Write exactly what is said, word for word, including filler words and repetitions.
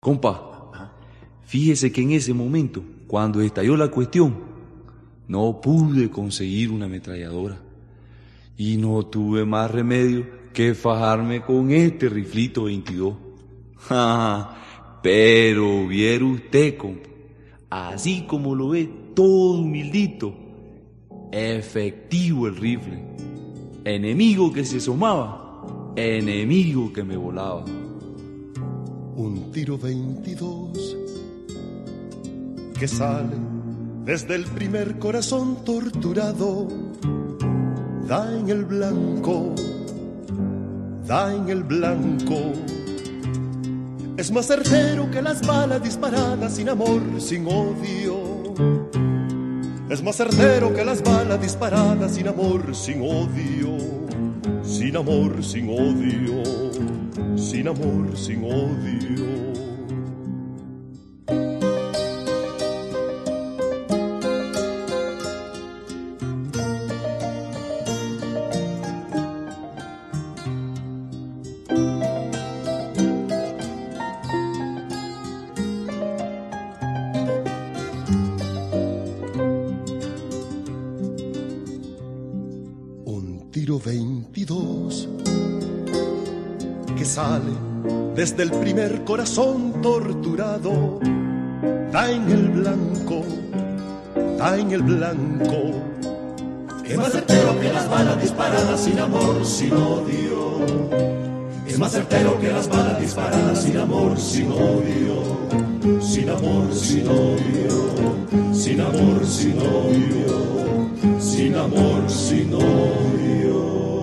Compa, fíjese que en ese momento, cuando estalló la cuestión, no pude conseguir una ametralladora. Y no tuve más remedio que fajarme con este riflito veintidós. Pero viera usted, compa, así como lo ve, todo humildito, efectivo el rifle. Enemigo que se asomaba, enemigo que me volaba. Un tiro veintidós que sale desde el primer corazón torturado, da en el blanco, da en el blanco. Es más certero que las balas disparadas sin amor, sin odio. Es más certero que las balas disparadas sin amor, sin odio. Sin amor, sin odio. Sin amor, sin odio. Tiro veintidós que sale desde el primer corazón torturado, da en el blanco, da en el blanco. Es más certero que las balas disparadas sin amor, sin odio. Es más certero que las balas disparadas sin amor, sin odio. Sin amor, sin odio. Sin amor, sin odio. Sin amor, sin odio.